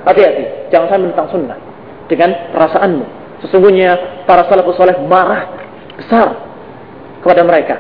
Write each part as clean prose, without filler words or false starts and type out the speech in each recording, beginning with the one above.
Hati-hati, jangan sampai menentang sunnah dengan perasaanmu. Sesungguhnya para salafus saleh marah besar kepada mereka.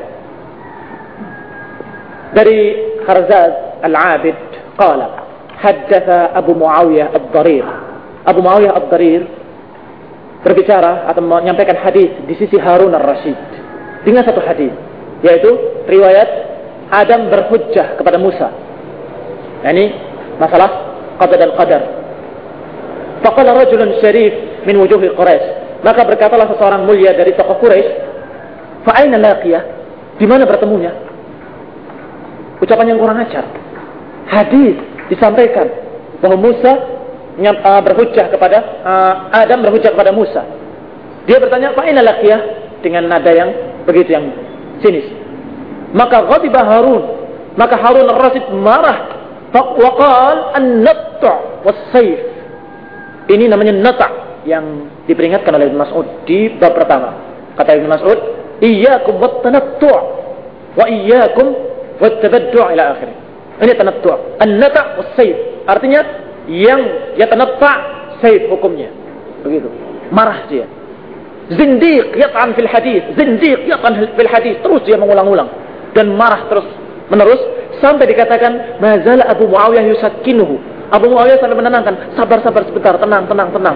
Dari Kharzaz Al-Abid qala haddatha Abu Muawiyah Ad-Darir. Abu Muawiyah Ad-Darir berbicara atau menyampaikan hadis di sisi Harun Ar-Rasyid dengan satu hadis, yaitu riwayat Adam berhujjah kepada Musa. Ini masalah qada dan qadar. Faqala rajulun syarif min wujuhi Quraisy. Maka berkatalah seseorang mulia dari tokoh Quraisy, fa aina laqiyah? Di mana bertemunya? Ucapan yang kurang ajar. Hadis disampaikan bahwa Musa berhujjah kepada Adam berhujjah kepada Musa. Dia bertanya, fa aina laqiyah? Dengan nada yang begitu yang sinis. Maka ghadiba Harun, maka Harun Ar-Rasyid marah. Wa qala an-natt' was-sayf. Ini namanya nata' yang diperingatkan oleh Ibnu Mas'ud di bab pertama. Kata Ibnu Mas'ud, iyyakum wat-tanattu' wa iyyakum wat-tabaddu' ila akhirih. Ini tanattu', an-nata' was-sayf. Artinya yang yatanatta' sayf hukumnya. Begitu. Marah dia. Zindiq yat'an fil hadis, zindiq yat'an fil hadis. Terus dia mengulang-ulang dan marah terus menerus sampai dikatakan mazala Abu Muawiyah yusakkinuhu. Abu Muawiyah sampai menenangkan, sabar sebentar, tenang.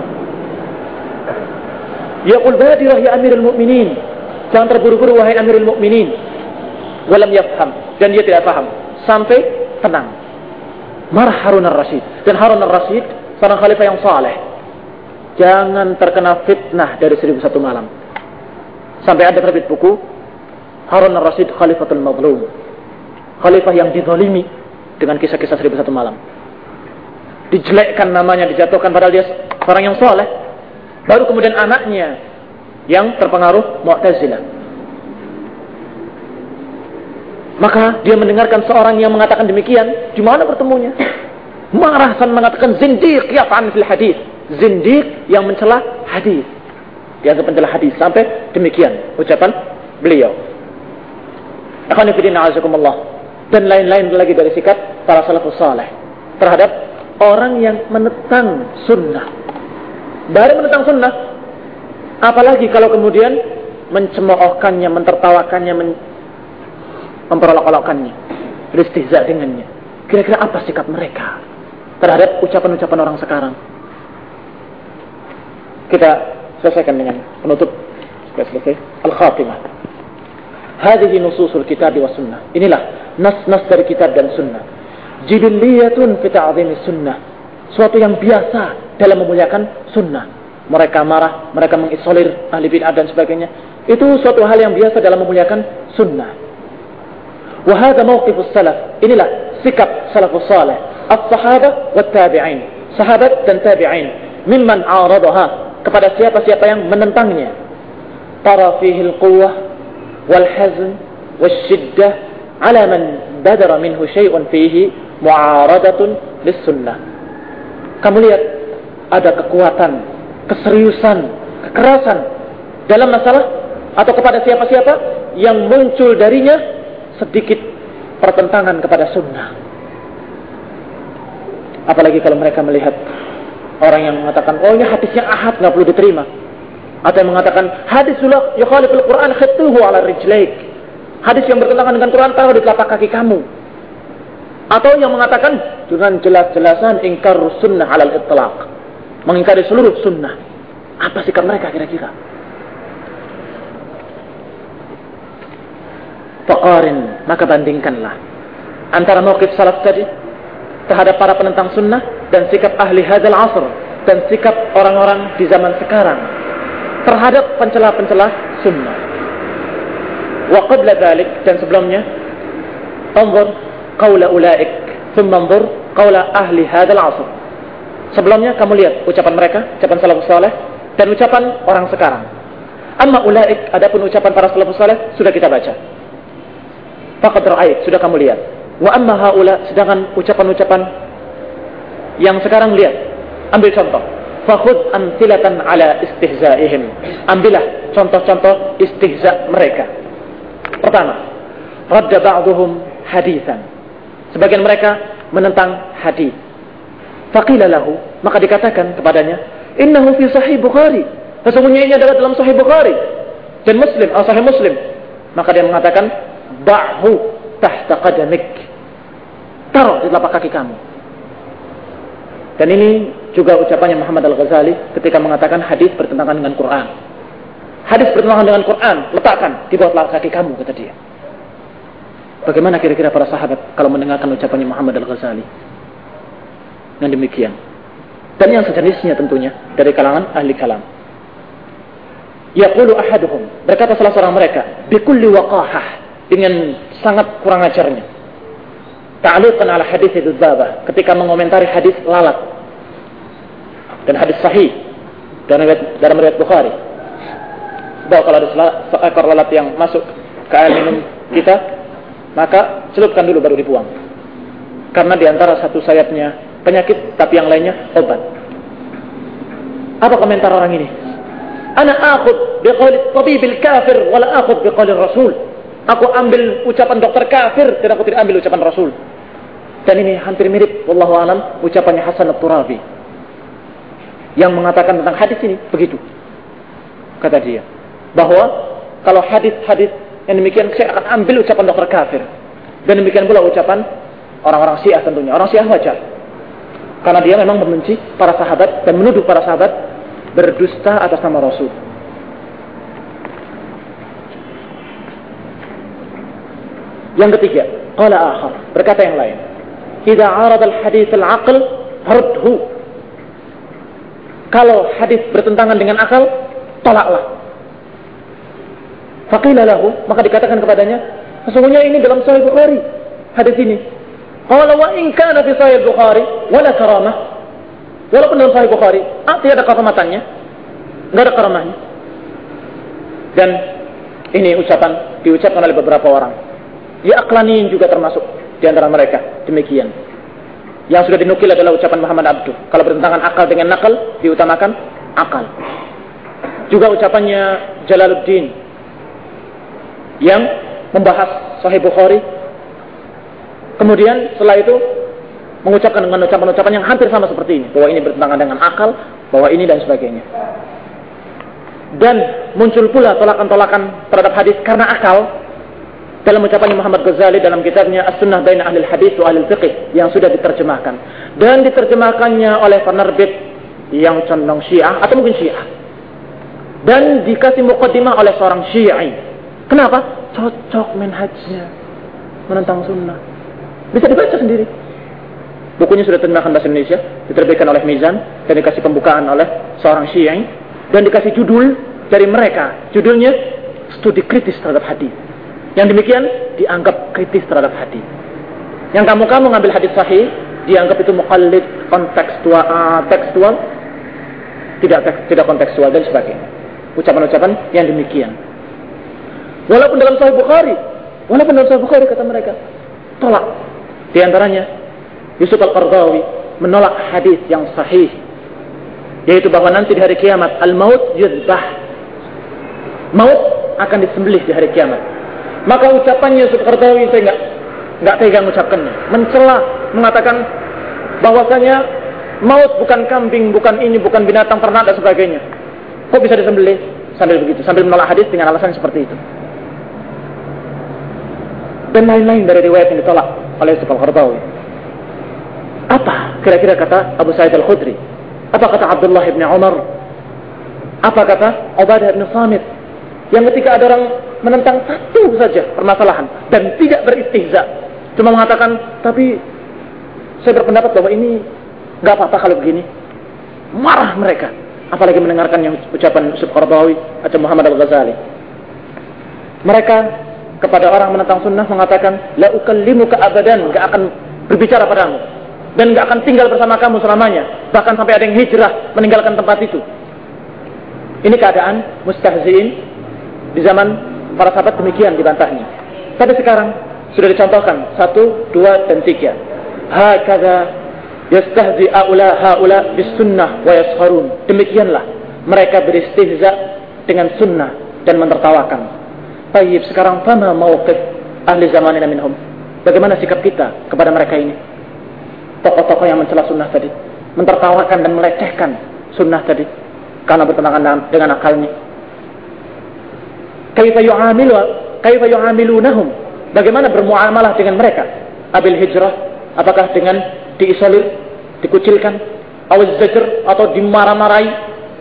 Yaqul badirah ya Amirul Mukminin. Jangan terburu-buru wahai Amirul Mukminin. Walam yafham, dan dia tidak paham. Sampai tenang. Marah Harun Ar-Rasyid, dan Harun Ar-Rasyid seorang khalifah yang saleh. Jangan terkena fitnah dari 1001 malam. Sampai ada terbit buku Harun Ar-Rasyid Khalifatul Mazlum. Khalifah yang dizalimi dengan kisah-kisah 1001 malam. Dijelekkan namanya, dijatuhkan padahal dia orang yang saleh. Baru kemudian anaknya yang terpengaruh Mu'tazilah. Maka dia mendengarkan seorang yang mengatakan demikian, di mana bertemunya? Marah dan mengatakan zindiq yaf'an fil hadis. Zindiq yang mencela hadis. Dianggap mencela hadis sampai demikian ucapan beliau. Akhwani fillah azakumullah. Dan lain-lain lagi dari sikap para salafus saleh terhadap orang yang menentang sunnah. Dari menentang sunnah, apalagi kalau kemudian mencemoohkannya, mentertawakannya, memperolok-olokkannya, beristihza dengannya. Kira-kira apa sikap mereka terhadap ucapan-ucapan orang sekarang? Kita selesaikan dengan penutup. Selesai. Al-Khatimah. Hadhihi nususul kitab wa sunnah. Inilah nas-nas dari kitab dan sunnah. Jidulliyatun fi ta'zimi sunnah. Suatu yang biasa dalam memuliakan sunnah. Mereka marah, mereka mengisolir ahli bid'ah dan sebagainya. Itu suatu hal yang biasa dalam memuliakan sunnah. Wa hadha mawqifus salaf. Inilah sikap salafus salih. As-sahabah wat tabi'in. Sahabat dan tabi'in mimman 'aradaha, kepada siapa-siapa yang menentangnya. Tara fihi al-quwwah wal hazn wasyiddah ala man badara minhu syai'un fihi mu'aradatun lis-sunnah. Kamu lihat ada kekuatan, keseriusan, kekerasan dalam masalah atau kepada siapa-siapa yang muncul darinya sedikit pertentangan kepada sunnah. Apalagi kalau mereka melihat orang yang mengatakan, oh ini hadis yang ahad, nggak perlu diterima. Atau yang mengatakan, hadis sulak yukhaliful Quran khituhu ala rijlaik. Hadis yang bertentangan dengan Quran taruh di telapak kaki kamu. Atau yang mengatakan dengan jelas-jelasan ingkar sunnah alal itlaq, mengingkari seluruh sunnah. Apa sikap mereka kira-kira? Faqarin, maka bandingkanlah antara mauqif salaf tadi terhadap para penentang sunnah dan sikap ahli hadzal asr dan sikap orang-orang di zaman sekarang terhadap pencela-pencela sunnah. Wa qabla dzalik, dan sebelumnya, anzur qaula ulaik, thumma anzur qaula ahli hadzal asr. Sebelumnya kamu lihat ucapan mereka, ucapan salafus saleh dan ucapan orang sekarang. Amma ulaik, adapun ucapan para salafus saleh sudah kita baca. Faqad ra'ait, sudah kamu lihat. Wa amma haula, sedangkan ucapan-ucapan yang sekarang lihat, ambil contoh. Fakhudh amthilatan ala istihza'ihim. Ambillah contoh-contoh istihza' mereka. Pertama, radda ba'duhum hadithan. Sebagian mereka menentang hadis. Faqila lahu, maka dikatakan kepadanya, innahu fi sahih Bukhari. Sesungguhnya ini adalah dalam sahih Bukhari dan Muslim, sahih Muslim. Maka dia mengatakan, ba'hu tahta qadamik. Taruh di telapak kaki kamu. Dan ini juga ucapannya Muhammad Al-Ghazali ketika mengatakan hadis bertentangan dengan Quran. Hadis bertentangan dengan Quran, letakkan di bawah telapak kaki kamu, kata dia. Bagaimana kira-kira para sahabat kalau mendengarkan ucapannya Muhammad Al-Ghazali? Yang demikian. Dan yang sejenisnya tentunya dari kalangan ahli kalam. Yaqulu ahaduhum, berkata salah seorang mereka, bikulli waqahah, dengan sangat kurang ajarnya. Ta'liqan ala hadis Dzabah, ketika mengomentari hadis lalat. Dan hadis sahih dalam riwayat Bukhari. Bahwa kalau ada seekor lalat yang masuk ke air minum kita, maka celupkan dulu baru dibuang. Karena di antara satu sayapnya penyakit, tapi yang lainnya obat. Apa komentar orang ini? Ana akhud biqauli tabibil kafir wala akhud biqauli rasul. Aku ambil ucapan dokter kafir dan aku tidak ambil ucapan Rasul. Dan ini hampir mirip, wallahu alam, ucapannya Hasan At-Turabi yang mengatakan tentang hadis ini begitu. Kata dia, bahwa kalau hadis-hadis yang demikian saya akan ambil ucapan dokter kafir. Dan demikian pula ucapan orang-orang Syiah tentunya. Orang Syiah wajar. Karena dia memang membenci para sahabat dan menuduh para sahabat berdusta atas nama Rasul. Yang ketiga, qala akhar, berkata yang lain, idza arada al-hadits al-aql rudhu. Kalau hadis bertentangan dengan akal, tolaklah. Faqila lahu, maka dikatakan kepadanya, sesungguhnya ini dalam Sahih Bukhari, hadis ini. Qala wa in kana fi Sahih Bukhari wala karamah. Walaupun dalam Sahih Bukhari, tidak ada karamatannya, enggak ada karamahnya. Dan ini diucapkan oleh beberapa orang. Ya Aqlaniin juga termasuk di antara mereka. Demikian. Yang sudah dinukil adalah ucapan Muhammad Abduh. Kalau bertentangan akal dengan nakal, diutamakan akal. Juga ucapannya Jalaluddin yang membahas Sahih Bukhari. Kemudian setelah itu mengucapkan dengan ucapan-ucapan yang hampir sama seperti ini, bahwa ini bertentangan dengan akal, bahwa ini dan sebagainya. Dan muncul pula tolakan-tolakan terhadap hadis karena akal dalam ucapannya Muhammad Ghazali dalam kitabnya As-Sunnah Baina Ahlil Hadis wa Ahlil Fiqh yang sudah diterjemahkan dan diterjemahkannya oleh penerbit yang condong Syiah atau mungkin Syiah dan dikasih muqaddimah oleh seorang Syi'i. Kenapa? Cocok manhajnya menentang sunnah. Bisa dibaca sendiri. Bukunya sudah diterjemahkan bahasa Indonesia, diterbitkan oleh Mizan dan dikasih pembukaan oleh seorang Syi'i dan dikasih judul dari mereka. Judulnya Studi Kritis Terhadap Hadis. Yang demikian dianggap kritis terhadap hadis. Yang kamu ngambil hadis sahih dianggap itu muqallid, tekstual, tidak kontekstual dan sebagainya. Ucapan-ucapan yang demikian. Walaupun dalam Sahih Bukhari kata mereka tolak. Di antaranya Yusuf Al-Qardawi menolak hadis yang sahih, yaitu bahwa nanti di hari kiamat al-maut yuzbah. Maut akan disembelih di hari kiamat. Maka ucapannya Yusuf Al-Qardawi saya enggak tega mengucapkannya. Mencela, mengatakan bahwasanya maut bukan kambing, bukan ini, bukan binatang ternak dan sebagainya. Kok bisa disembelih? Sambil begitu, sambil menolak hadis dengan alasan seperti itu. Dan lain-lain dari riwayat yang ditolak oleh Yusuf Al-Qardawi. Apa kira-kira kata Abu Sa'id Al-Khudri? Apa kata Abdullah bin Umar? Apa kata Ubadah bin Samit? Yang ketika ada orang menentang satu saja permasalahan dan tidak beristihza, cuma mengatakan, tapi saya berpendapat bahwa ini nggak apa-apa kalau begini, marah mereka. Apalagi mendengarkan yang ucapan Yusuf Qardawi atau Muhammad Al-Ghazali. Mereka kepada orang menentang sunnah mengatakan, la ukallimuka abadan, nggak akan berbicara padamu dan nggak akan tinggal bersama kamu selamanya, bahkan sampai ada yang hijrah meninggalkan tempat itu. Ini keadaan mustahziin di zaman para sahabat, demikian dibantahnya. Tapi sekarang sudah dicontohkan 1, 2, dan 3. Hakadha yastahzi haula bis sunnah wa yasharun. Demikianlah mereka beristihza dengan sunnah dan menertawakan. Baik, sekarang fama mauqif ahli zamanina minhum. Bagaimana sikap kita kepada mereka ini? Tokoh-tokoh yang mencela sunnah tadi. mentertawakan dan melecehkan sunnah tadi karena bertentangan dengan akalnya. Kaifa yu'amilunahum, bagaimana bermuamalah dengan mereka? Abil hijrah, apakah dengan diisolir, dikucilkan, awal zajr, atau dimarah-marahi,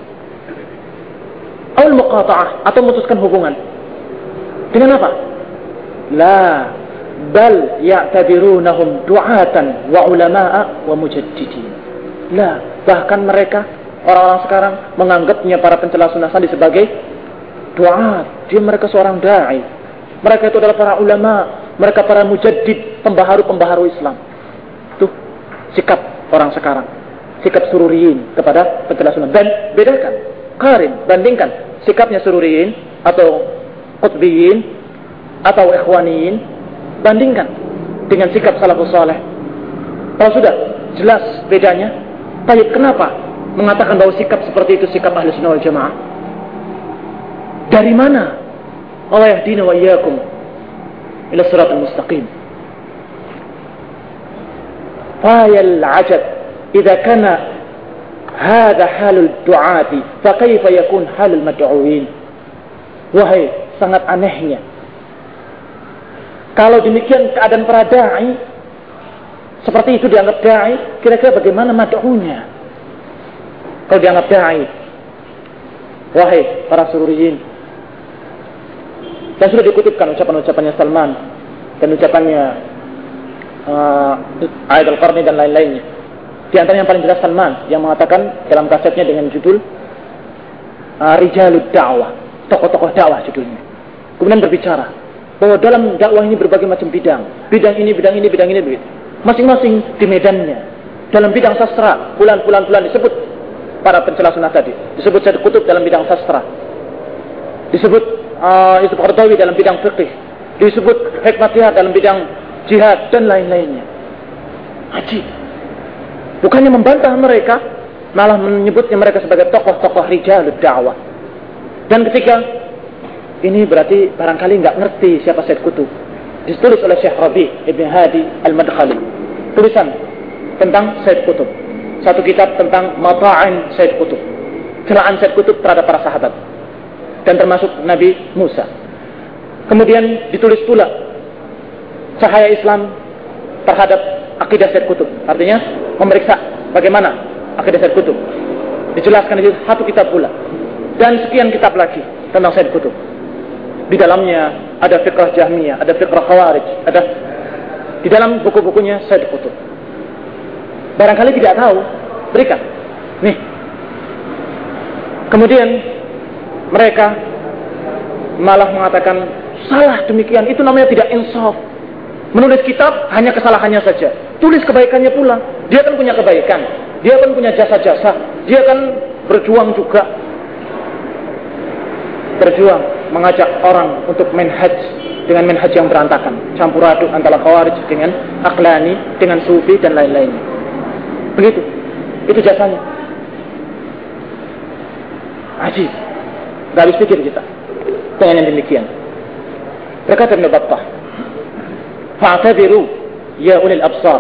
awal muqata'ah, atau memutuskan hubungan. Dengan apa? La bal ya'tabirunahum du'atan wa ulama'a wa mujaddidin. La, bahkan mereka orang-orang sekarang menganggapnya para pencela sunnah tadi sebagai du'at. Mereka seorang da'i. Mereka itu adalah para ulama, mereka para mujaddid, pembaharu-pembaharu Islam. Tuh sikap orang sekarang, sikap sururiyin kepada pencela sunnah. Dan bedakan, qarin, bandingkan sikapnya sururiyin atau qutbiyin atau ikhwaniyin, bandingkan dengan sikap salafus saleh. Kalau sudah jelas bedanya, tapi kenapa mengatakan bahwa sikap seperti itu sikap ahli sunnah wal jamaah? Dari mana? Allah yahdina wa iyyakum ila siratal mustaqim. Fayal ajab idza kana hadha halul du'ati fa kaifa yakun halul mad'uin. Wahai, sangat anehnya kalau demikian keadaan para da'i, seperti itu dianggap da'i, kira-kira bagaimana mad'unya? Kalau dianggap da'i, wahai para sururiyin. Dan sudah dikutipkan ucapan-ucapannya Salman dan ucapannya Aid al-Qarni dan lain-lainnya. Di antara yang paling jelas Salman yang mengatakan dalam kasetnya dengan judul Rijalud Da'wah, tokoh-tokoh dakwah judulnya. Kemudian berbicara bahwa dalam dakwah ini berbagai macam bidang ini begitu. Masing-masing di medannya. Dalam bidang sastra, bulan disebut para pencela sunnah tadi. Disebut Said Qutb dalam bidang sastra. Disebut Yusuf Qaradawi dalam bidang fikih, disebut Hikmatiyah dalam bidang jihad dan lain-lainnya. Ajib. Bukannya membantah mereka, malah menyebutnya mereka sebagai tokoh-tokoh rijalud da'wah. Dan ketika ini berarti barangkali nggak ngerti siapa Said Qutb. Ditulis oleh Syekh Rabi' Ibn Hadi Al-Madkhali. Tulisan tentang Said Qutb. Satu kitab tentang mata'in Said Qutb. Celaan Said Qutb terhadap para sahabat. Dan termasuk Nabi Musa. Kemudian ditulis pula cahaya Islam terhadap akidah Said Qutb. Artinya memeriksa bagaimana akidah Said Qutb. Dijelaskan di satu kitab pula. Dan sekian kitab lagi tentang Said Qutb. Di dalamnya ada fiqh Jahmiyah, ada fiqh Khawarij, ada di dalam buku-bukunya Said Qutb. Barangkali tidak tahu, berikan. Nih. Kemudian mereka malah mengatakan salah demikian, itu namanya tidak insaf. Menulis kitab hanya kesalahannya saja, tulis kebaikannya pula. Dia kan punya kebaikan, dia kan punya jasa-jasa, dia kan berjuang juga, berjuang mengajak orang untuk manhaj dengan manhaj yang berantakan, campur aduk antara Khawarij dengan Aqlani, dengan Sufi dan lain-lainnya. Begitu, itu jasanya. Ajib. Gak habis pikir kita dengan yang demikian. Berkata Ibn Battah, fa'tabiru ya ulil absar,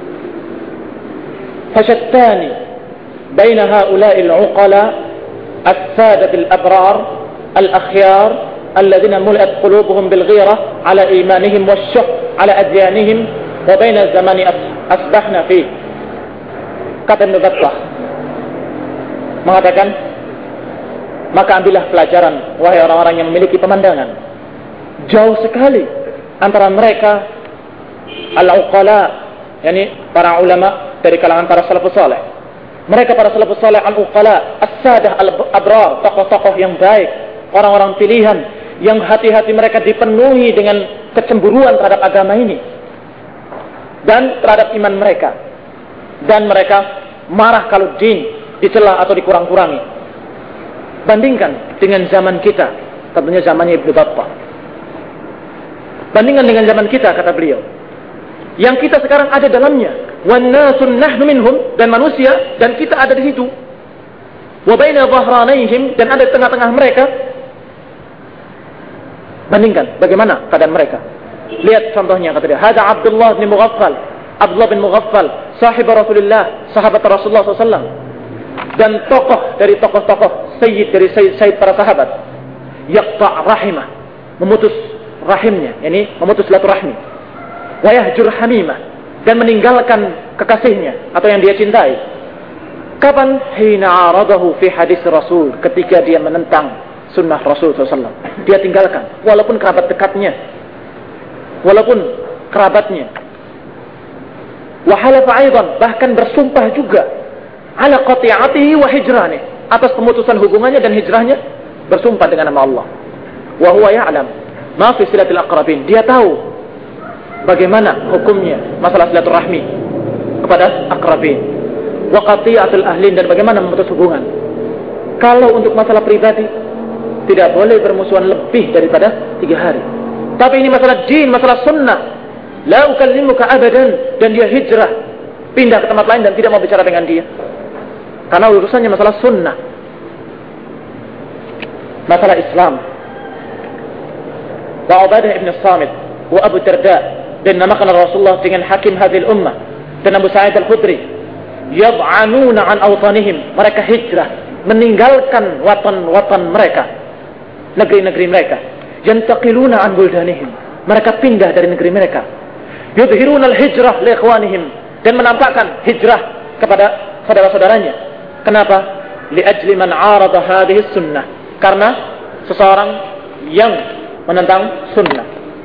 fashattani baina ha'ula'i al-uqala as-sadat al-abrar al-akhyar alladhina mul'at qulubuhum bil-ghira ala imanihim wash-shuh ala adyanihim wa baina zamani asbahna fi. Kata Ibn Battah mengatakan, maka ambillah pelajaran, wahai orang-orang yang memiliki pemandangan. Jauh sekali antara mereka al-uqala, yakni para ulama dari kalangan para salafus saleh. Mereka para salafus saleh al-uqala, as-sadah al-abrar, tokoh-tokoh yang baik, orang-orang pilihan yang hati-hati mereka dipenuhi dengan kecemburuan terhadap agama ini dan terhadap iman mereka. Dan mereka marah kalau din dicela atau dikurang-kurangi. Bandingkan dengan zaman kita, tentunya zamannya Ibnu Battah. Bandingkan dengan zaman kita, kata beliau, yang kita sekarang ada dalamnya. Wan nasun nahnu minhum, dan manusia dan kita ada di situ. Wa baina dhahranaihim, dan ada di tengah-tengah mereka. Bandingkan bagaimana keadaan mereka. Lihat contohnya, kata dia, hada Abdullah bin Mughaffal. Abdullah bin Mughaffal sahib Rasulullah, sahabat Rasulullah SAW, dan tokoh dari tokoh-tokoh, sayyid dari sayyid para sahabat, yaqta' rahimah, memutus rahimnya, yani memutus silaturahmi, wa yahjur hamimah, dan meninggalkan kekasihnya atau yang dia cintai. Kapan? Hina aradahu fi hadis Rasul, ketika dia menentang sunnah Rasul SAW, dia tinggalkan, walaupun kerabat dekatnya, walaupun kerabatnya. Wa halafa aidan, bahkan bersumpah juga, ala qati'atihi wa hijranih, atas pemutusan hubungannya dan hijrahnya, bersumpah dengan nama Allah. Wa huwa ya'lam ma fi silatil aqrabin, dia tahu bagaimana hukumnya masalah silaturahmi kepada akrabin, wa qati'atul ahlin, dan bagaimana memutus hubungan. Kalau untuk masalah pribadi tidak boleh bermusuhan lebih daripada 3 hari. Tapi ini masalah din, masalah sunnah. La ukallimuka abadan, dan dia hijrah, pindah ke tempat lain dan tidak mau bicara dengan dia. Karena urusannya masalah sunnah, masalah Islam. Wa Ubadah ibn Samit wa Abu Darda, dan namakan Rasulullah dengan hakim hadhil ummah, dan Abu Sa'id al-Khudri, yad'anuna an awtanihim, mereka hijrah, meninggalkan watan-watan mereka, negeri-negeri mereka. Yantaqiluna an buldanihim, mereka pindah dari negeri mereka. Yudhiruna al-hijrah li ikhwanihim, dan menampakkan hijrah kepada saudara-saudaranya. Kenapa? Li ajli man 'arada hadhihi sunnah, karena seseorang yang menentang sunnah.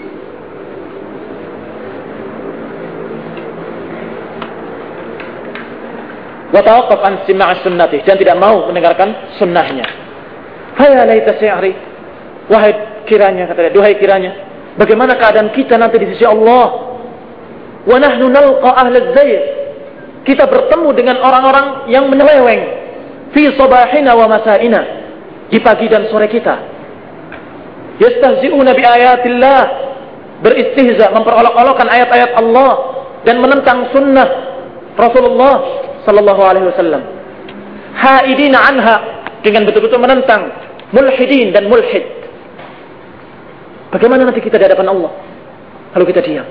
Wa tawaqqaf an sima'i sunnati, dan tidak mau mendengarkan sunnahnya. Fa ya laita syi'ri, wahai kiranya, kata dia, duhai kiranya, bagaimana keadaan kita nanti di sisi Allah. Wa nahnu nalqa ahlaz zayr, kita bertemu dengan orang-orang yang menyeleweng, fi sabahina wa masaina, di pagi dan sore kita. Yastahzi'una bi ayatillah, beristihza, memperolok-olokkan ayat-ayat Allah dan menentang sunnah Rasulullah sallallahu alaihi wasallam. Haidina anha, dengan betul-betul menentang mulhidin dan mulhid. Bagaimana nanti kita di hadapan Allah kalau kita diam?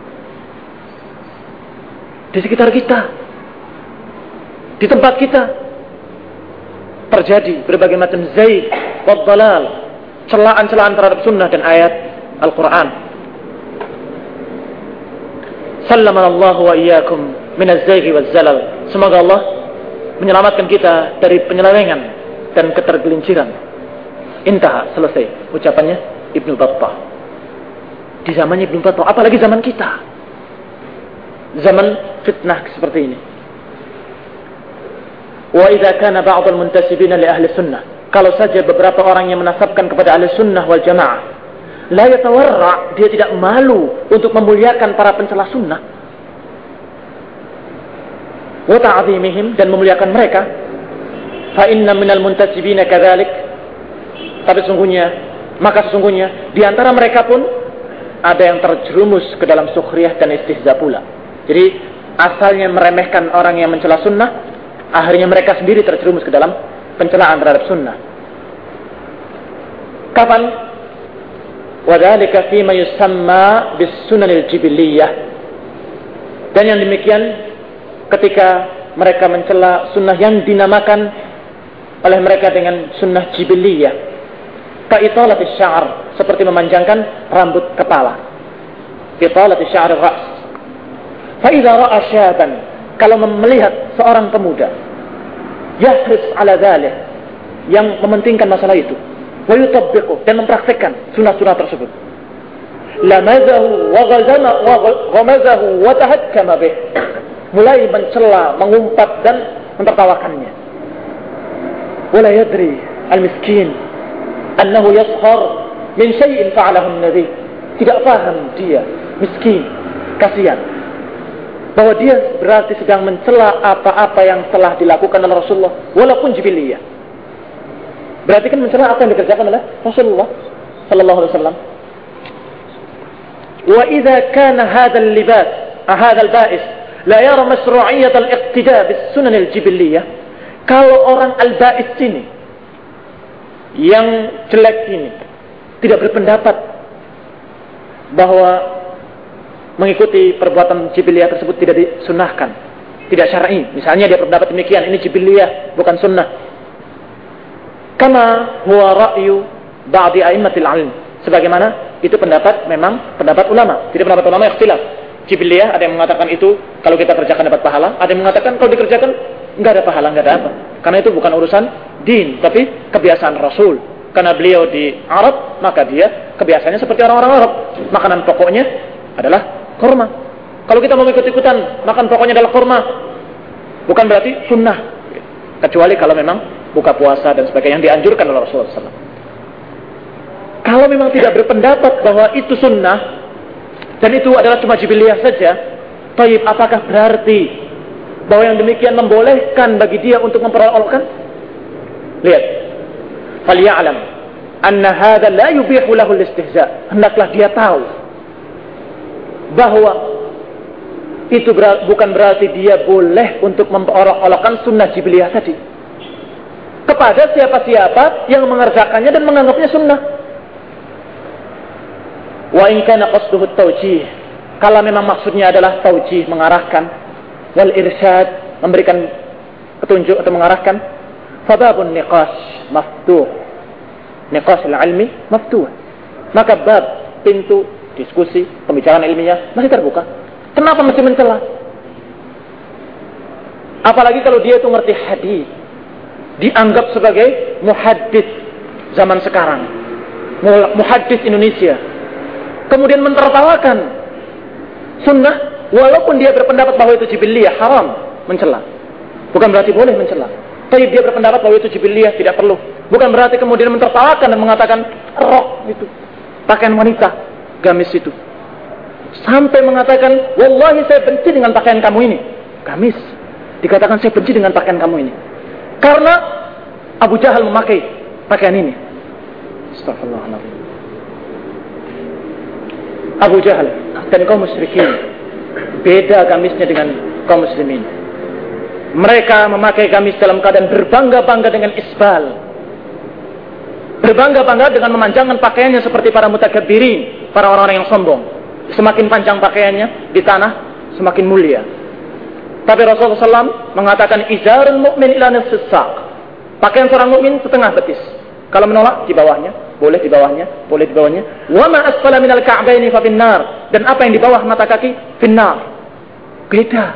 Di sekitar kita, di tempat kita, terjadi berbagai macam zaid wa dhalal, celaan-celaan terhadap sunnah dan ayat Al-Quran. Sallamanallahu wa iyyakum minaz zaighi waz zalal. Semoga Allah menyelamatkan kita dari penyelewengan dan ketergelinciran. Intaha, selesai ucapannya Ibnu Battah. Di zamannya Ibnu Battah, apalagi zaman kita, zaman fitnah seperti ini. Wa idza kana ba'd al-muntasibina li ahli sunnah, kalau saja beberapa orang yang menasabkan kepada ahli sunnah wal jamaah, la yatawarra, dia tidak malu untuk memuliakan para pencela sunnah, wa ta'zimihim, dan memuliakan mereka. Fa inna minal muntasibina kadzalik, tapi sesungguhnya di antara mereka pun ada yang terjerumus ke dalam sukhriyah dan istihza pula. Jadi asalnya meremehkan orang yang mencela sunnah, akhirnya mereka sendiri terjerumus ke dalam pencelaan terhadap sunnah. Kapan? Wadzalika fima yusamma bis-sunanil jibilliyah. Dan yang demikian ketika mereka mencela sunnah yang dinamakan oleh mereka dengan sunnah jibilliyah. Ka'italatis sya'r, seperti memanjangkan rambut kepala. Italatis sya'r ra's. Fa idza ra'a syaban, kalau melihat seorang pemuda, yahris ala dzalik, yang mementingkan masalah itu, wa yutabbiqu, dan mempraktikkan sunnah-sunnah tersebut, lamazahu wa ghamazahu wa tahakkama bih, mulai mencela, mengumpat dan mentertawakannya. Wala yadri al-miskin annahu yaskhar min syai'in fa'alahu an-nabi, tidak paham dia, miskin, kasihan, bahwa dia berarti sedang mencela apa-apa yang telah dilakukan oleh Rasulullah, walaupun jibiliyah. Berarti kan mencela apa yang dikerjakan oleh Rasulullah sallallahu alaihi wasallam. Wa idza kana hadzal libas, hadzal ba'is la yara mashru'iyyat al-iqtida' bis-sunan al-jibilliyah, kalau orang al-ba'is ini, yang jelek ini, tidak berpendapat bahwa mengikuti perbuatan jibiliyah tersebut tidak disunahkan, tidak syar'i. Misalnya dia berpendapat demikian, ini jibiliyah, bukan sunnah. Kama huwa ra'yu ba'di a'immatil 'ilm. Sebagaimana itu memang pendapat ulama. Jadi pendapat ulama ikhtilaf. Jibiliyah ada yang mengatakan itu kalau kita kerjakan dapat pahala, ada yang mengatakan kalau dikerjakan enggak ada pahala, enggak ada apa. Karena itu bukan urusan din, tapi kebiasaan Rasul. Karena beliau di Arab, maka dia kebiasaannya seperti orang-orang Arab. Makanan pokoknya adalah kurma. Kalau kita mau ikut-ikutan, makan pokoknya adalah kurma, bukan berarti sunnah. Kecuali kalau memang buka puasa dan sebagainya yang dianjurkan oleh Rasulullah SAW. Kalau memang tidak berpendapat bahwa itu sunnah, dan itu adalah cuma jibiliyah saja, taib, apakah berarti bahwa yang demikian membolehkan bagi dia untuk memperolok-olokkan? Lihat. Falya'lam anna hadha la yubihu lahu al-istihza. Hendaklah dia tahu bahwa itu bukan berarti dia boleh untuk memperolok-olokkan sunnah jibiliyah tadi kepada siapa-siapa yang mengerjakannya dan menganggapnya sunnah. Wa in kana qasduhu at-tawjih, kalau memang maksudnya adalah tawjih, mengarahkan, wal irsyad, memberikan petunjuk atau mengarahkan, fababun niqash maftuh, niqash al-ilmi maftuh, maka bab, pintu diskusi pembicaraan ilmiah masih terbuka. Kenapa mesti mencela? Apalagi kalau dia itu ngerti hadis, dianggap sebagai muhaddits zaman sekarang, muhaddits Indonesia, kemudian mentertawakan sunnah, walaupun dia berpendapat bahwa itu jibiliyah, haram mencela. Bukan berarti boleh mencela. Tapi dia berpendapat bahwa itu jibiliyah, tidak perlu. Bukan berarti kemudian mentertawakan dan mengatakan rok itu, pakaian wanita, gamis itu. Sampai mengatakan, wallahi saya benci dengan pakaian kamu ini. Gamis. Dikatakan saya benci dengan pakaian kamu ini. Karena Abu Jahal memakai pakaian ini. Astaghfirullahaladzim. Abu Jahal dan kaum musyrikin beda gamisnya dengan kaum muslimin. Mereka memakai gamis dalam keadaan berbangga-bangga dengan isbal, berbangga-bangga dengan memanjangkan pakaiannya seperti para mutakabbirin, para orang-orang yang sombong. Semakin panjang pakaiannya di tanah, semakin mulia. Tapi Rasulullah SAW mengatakan izarul mu'min ila nisfis saq. Pakaian seorang mukmin setengah betis. Kalau menolak di bawahnya, boleh di bawahnya, boleh di bawahnya. Wa ma asfala minal ka'baini fa finnar. Dan apa yang di bawah mata kaki, finnar. Beda.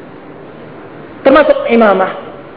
Termasuk imamah.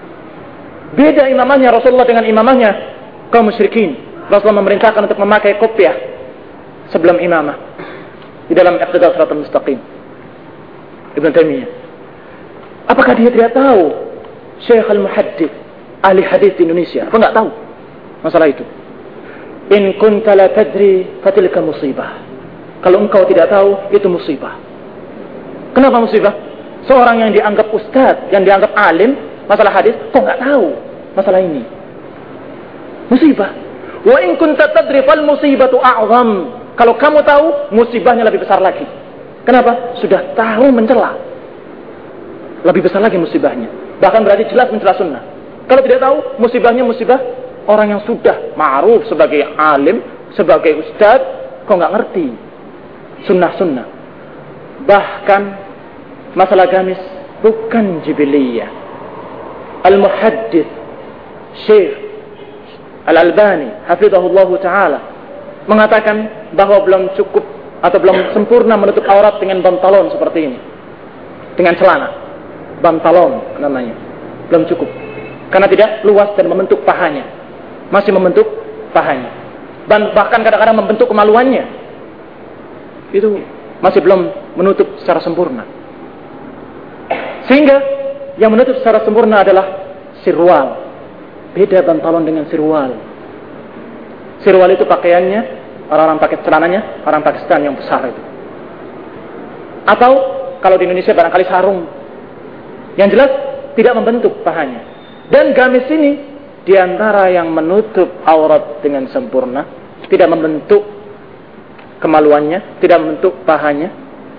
Beda imamahnya Rasulullah dengan imamahnya kaum musyrikin. Rasulullah memerintahkan untuk memakai kopiah sebelum imamah. Di dalam Iqtida Shiratal Mustaqim, Ibn Taimiyah. Apakah dia tidak tahu Syekh al-Muhaddits, ahli hadis di Indonesia? Apa enggak tahu masalah itu? In kunta la tadri fatilka musibah. Kalau engkau tidak tahu, itu musibah. Kenapa musibah? Seorang yang dianggap ustaz, yang dianggap alim masalah hadis, kok enggak tahu masalah ini? Musibah. Wa in kunta tadri fal musibatu a'zam. Kalau kamu tahu, musibahnya lebih besar lagi. Kenapa? Sudah tahu mencela, lebih besar lagi musibahnya. Bahkan berarti jelas mencela sunnah. Kalau tidak tahu, musibahnya musibah orang yang sudah ma'ruf sebagai alim, sebagai ustaz, kok nggak ngerti sunnah-sunnah. Bahkan masalah gamis bukan jibiliyah. Al-Muhaddits Syekh Al-Albani hafizahullah ta'ala mengatakan bahwa belum cukup atau belum sempurna menutup aurat dengan bantalon seperti ini, dengan celana bantalon namanya, belum cukup karena tidak luas dan membentuk pahanya, masih membentuk pahanya, dan bahkan kadang-kadang membentuk kemaluannya, itu masih belum menutup secara sempurna. Sehingga yang menutup secara sempurna adalah sirwal. Beda bantalon dengan sirwal. Sirwal itu pakaiannya, orang-orang pakai celananya, orang Pakistan yang besar itu. Atau kalau di Indonesia barangkali sarung. Yang jelas tidak membentuk pahanya. Dan gamis ini diantara yang menutup aurat dengan sempurna, tidak membentuk kemaluannya, tidak membentuk pahanya,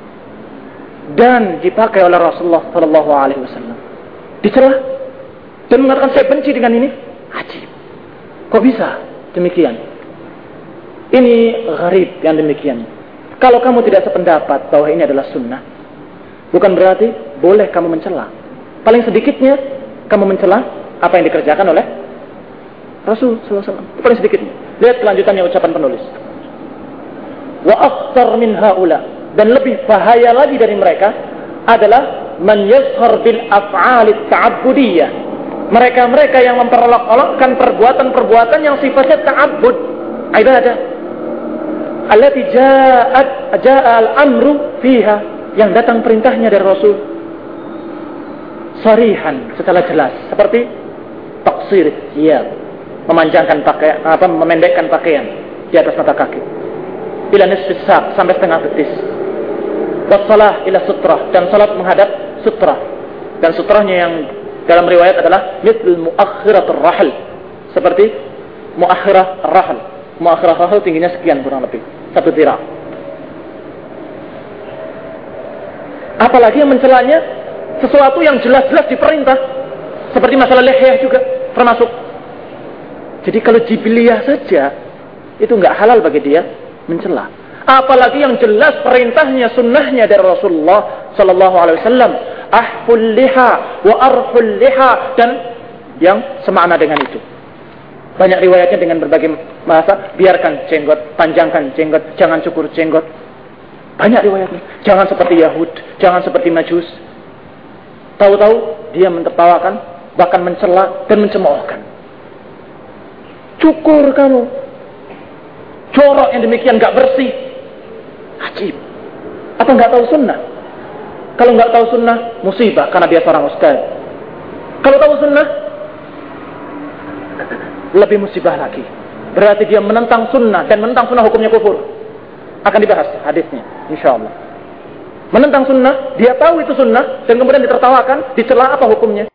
dan dipakai oleh Rasulullah SAW. Dicela dan mengatakan saya benci dengan ini. Ajib. Kok bisa demikian? Ini gharib yang demikian. Kalau kamu tidak sependapat bahwa ini adalah sunnah, bukan berarti boleh kamu mencela. Paling sedikitnya kamu mencela apa yang dikerjakan oleh Rasul SAW. Paling sedikitnya. Lihat kelanjutannya ucapan penulis. Wa akhtar min haula, dan lebih bahaya lagi dari mereka adalah man yazhar bil af'alit ta'abbudiyah. Mereka-mereka yang memperolok-olokkan perbuatan-perbuatan yang sifatnya ta'abbud, ibadah. Allati jaa'a al-amru fiha, yang datang perintahnya dari Rasul sarihan, secara jelas, seperti taksir, ya, memanjangkan pakaian, memendekkan pakaian di atas mata kaki, ila nisfis saq, sampai setengah betis. Wassalah ila sutrah, dan salat menghadap sutrah. Dan sutrahnya yang dalam riwayat adalah mithl muakhiratur rahl, seperti muakhirah rahl. Muakhirah rahl tingginya sekian kurang lebih 1 dhira'. Apalagi yang mencelanya sesuatu yang jelas-jelas diperintah, seperti masalah lihyah juga termasuk. Jadi kalau jibiliyah saja itu enggak halal bagi dia mencela. Apalagi yang jelas perintahnya, sunnahnya dari Rasulullah sallallahu alaihi wasallam, ahful liha wa arful liha, dan yang semakna dengan itu. Banyak riwayatnya dengan berbagai bahasa. Biarkan jenggot, panjangkan jenggot, jangan cukur jenggot. Banyak riwayatnya. Jangan seperti Yahud, jangan seperti Majus. Tahu-tahu dia mentertawakan, bahkan mencela dan mencemoohkan. Cukur kamu, jorok yang demikian gak bersih. Ajib. Apa gak tahu sunnah? Kalau gak tahu sunnah, musibah karena dia seorang ustaz. Kalau tahu sunnah, lebih musibah lagi. Berarti dia menentang sunnah, dan menentang sunnah hukumnya kufur. Akan dibahas hadisnya, insyaallah. Menentang sunnah, dia tahu itu sunnah, dan kemudian ditertawakan, dicela, apa hukumnya?